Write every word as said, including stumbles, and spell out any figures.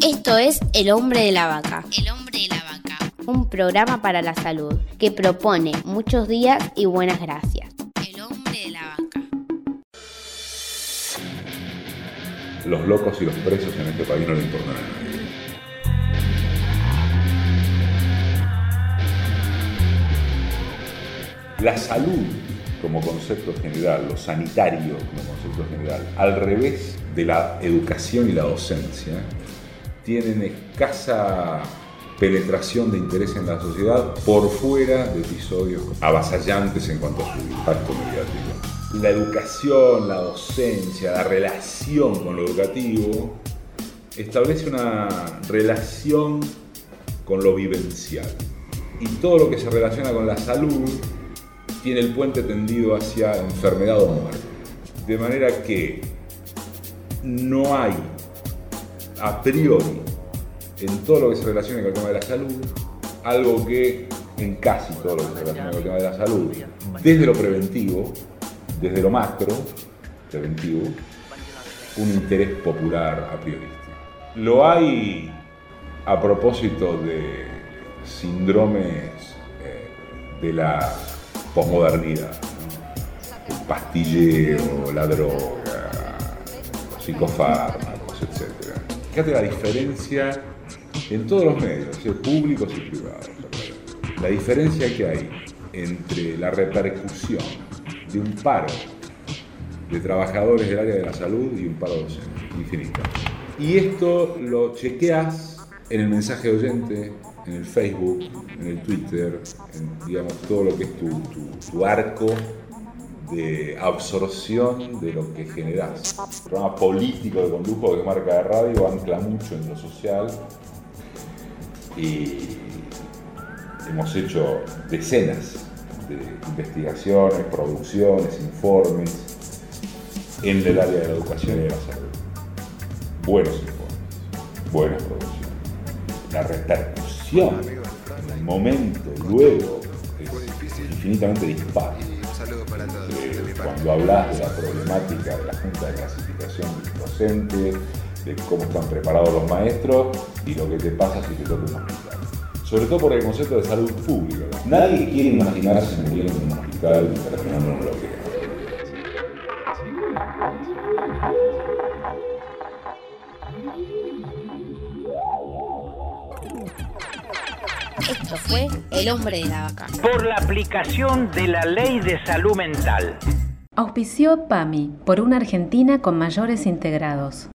Esto es El Hombre de la Vaca. El Hombre de la Vaca. Un programa para la salud que propone muchos días y buenas gracias. El Hombre de la Vaca. Los locos y los presos en este país no le importan a nadie. La salud como concepto general, lo sanitario como concepto general, al revés de la educación y la docencia, tienen escasa penetración de interés en la sociedad por fuera de episodios avasallantes en cuanto a su impacto mediático. La educación, la docencia, la relación con lo educativo establece una relación con lo vivencial. Y todo lo que se relaciona con la salud tiene el puente tendido hacia enfermedad o muerte. De manera que no hay a priori en todo lo que se relaciona con el tema de la salud algo que en casi todo lo que se relaciona con el tema de la salud, desde lo preventivo, desde lo macro preventivo, un interés popular a priori. Lo hay a propósito de síndromes eh, de la posmodernidad, ¿no? El pastilleo, la droga, los psicofármacos, etcétera. Fíjate la diferencia en todos los medios, públicos y privados. La diferencia que hay entre la repercusión de un paro de trabajadores del área de la salud y un paro docente, infinita. Y esto lo chequeas en el mensaje de oyente, en el Facebook, en el Twitter, en, digamos, todo lo que es tu, tu, tu arco de absorción de lo que generás. El programa político de Condujo de Marca de Radio ancla mucho en lo social y hemos hecho decenas de investigaciones, producciones, informes en el área de la educación y de la salud. Buenos informes, buenas producciones. La repercusión en el momento, luego, es infinitamente dispar. Eh, cuando hablas de la problemática de la Junta de Clasificación Docente, de cómo están preparados los maestros y lo que te pasa si te toca un hospital. Sobre todo por el concepto de salud pública. Nadie quiere imaginarse muriendo en un hospital y terminando en un bloqueo. Esto fue El Hombre de la Vaca. Por la aplicación de la Ley de Salud Mental. Auspició PAMI, por una Argentina con mayores integrados.